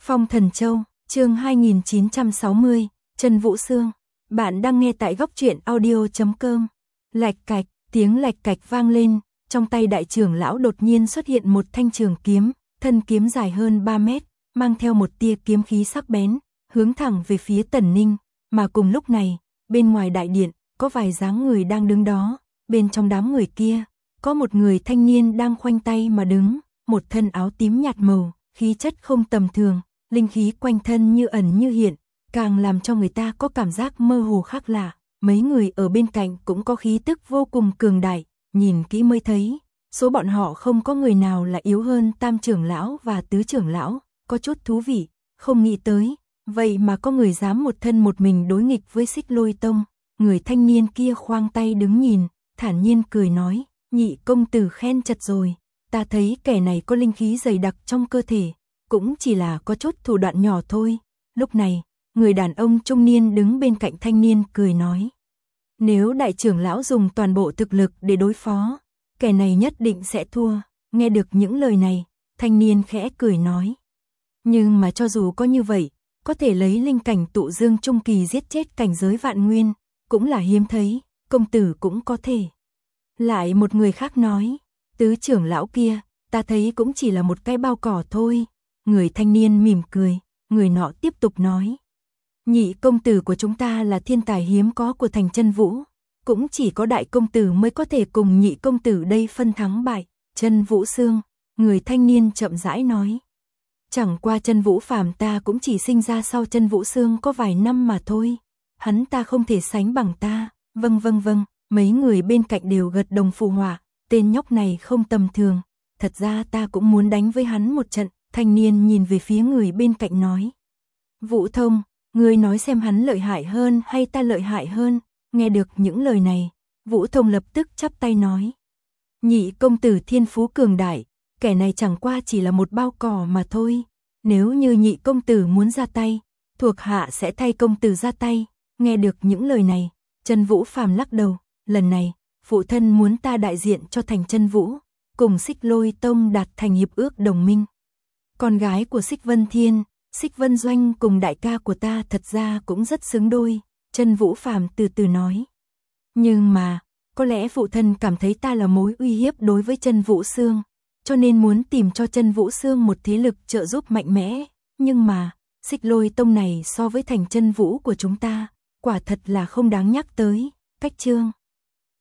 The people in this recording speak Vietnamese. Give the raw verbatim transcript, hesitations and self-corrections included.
Phong Thần Châu, chương hai nghìn chín trăm sáu mươi, Trần Vũ Xương. Bạn đang nghe tại góc truyện audio chấm com. Lạch cạch, tiếng lạch cạch vang lên, trong tay đại trưởng lão đột nhiên xuất hiện một thanh trường kiếm, thân kiếm dài hơn ba mét, mang theo một tia kiếm khí sắc bén, hướng thẳng về phía Tần Ninh, mà cùng lúc này, bên ngoài đại điện, có vài dáng người đang đứng đó, bên trong đám người kia, có một người thanh niên đang khoanh tay mà đứng, một thân áo tím nhạt màu, khí chất không tầm thường, linh khí quanh thân như ẩn như hiện, càng làm cho người ta có cảm giác mơ hồ khác lạ. Mấy người ở bên cạnh cũng có khí tức vô cùng cường đại, nhìn kỹ mới thấy, số bọn họ không có người nào là yếu hơn tam trưởng lão và tứ trưởng lão, có chút thú vị, không nghĩ tới, vậy mà có người dám một thân một mình đối nghịch với Xích Lôi Tông. Người thanh niên kia khoang tay đứng nhìn, thản nhiên cười nói, nhị công tử khen chật rồi, ta thấy kẻ này có linh khí dày đặc trong cơ thể, cũng chỉ là có chút thủ đoạn nhỏ thôi. Lúc này, người đàn ông trung niên đứng bên cạnh thanh niên cười nói, nếu đại trưởng lão dùng toàn bộ thực lực để đối phó, kẻ này nhất định sẽ thua. Nghe được những lời này, thanh niên khẽ cười nói, nhưng mà cho dù có như vậy, có thể lấy linh cảnh tụ dương trung kỳ giết chết cảnh giới vạn nguyên, cũng là hiếm thấy, công tử cũng có thể. Lại một người khác nói, tứ trưởng lão kia, ta thấy cũng chỉ là một cái bao cỏ thôi. Người thanh niên mỉm cười, người nọ tiếp tục nói, nhị công tử của chúng ta là thiên tài hiếm có của thành Chân Vũ, cũng chỉ có đại công tử mới có thể cùng nhị công tử đây phân thắng bại. Chân Vũ Xương, người thanh niên chậm rãi nói, chẳng qua Chân Vũ Phàm ta cũng chỉ sinh ra sau Chân Vũ Xương có vài năm mà thôi, hắn ta không thể sánh bằng ta. Vâng vâng vâng, mấy người bên cạnh đều gật đồng phụ họa, tên nhóc này không tầm thường, thật ra ta cũng muốn đánh với hắn một trận. Thanh niên nhìn về phía người bên cạnh nói, Vũ Thông, ngươi nói xem hắn lợi hại hơn hay ta lợi hại hơn. Nghe được những lời này, Vũ Thông lập tức chắp tay nói, nhị công tử thiên phú cường đại, kẻ này chẳng qua chỉ là một bao cỏ mà thôi. Nếu như nhị công tử muốn ra tay, thuộc hạ sẽ thay công tử ra tay. Nghe được những lời này, Chân Vũ Phàm lắc đầu, lần này, phụ thân muốn ta đại diện cho thành Chân Vũ, cùng Xích Lôi Tông đạt thành hiệp ước đồng minh. Con gái của Xích Vân Thiên, Xích Vân Doanh cùng đại ca của ta thật ra cũng rất xứng đôi. Chân Vũ Phàm từ từ nói, nhưng mà, có lẽ phụ thân cảm thấy ta là mối uy hiếp đối với Chân Vũ Xương, cho nên muốn tìm cho Chân Vũ Xương một thế lực trợ giúp mạnh mẽ. Nhưng mà, Xích Lôi Tông này so với thành Chân Vũ của chúng ta, quả thật là không đáng nhắc tới. Cách chương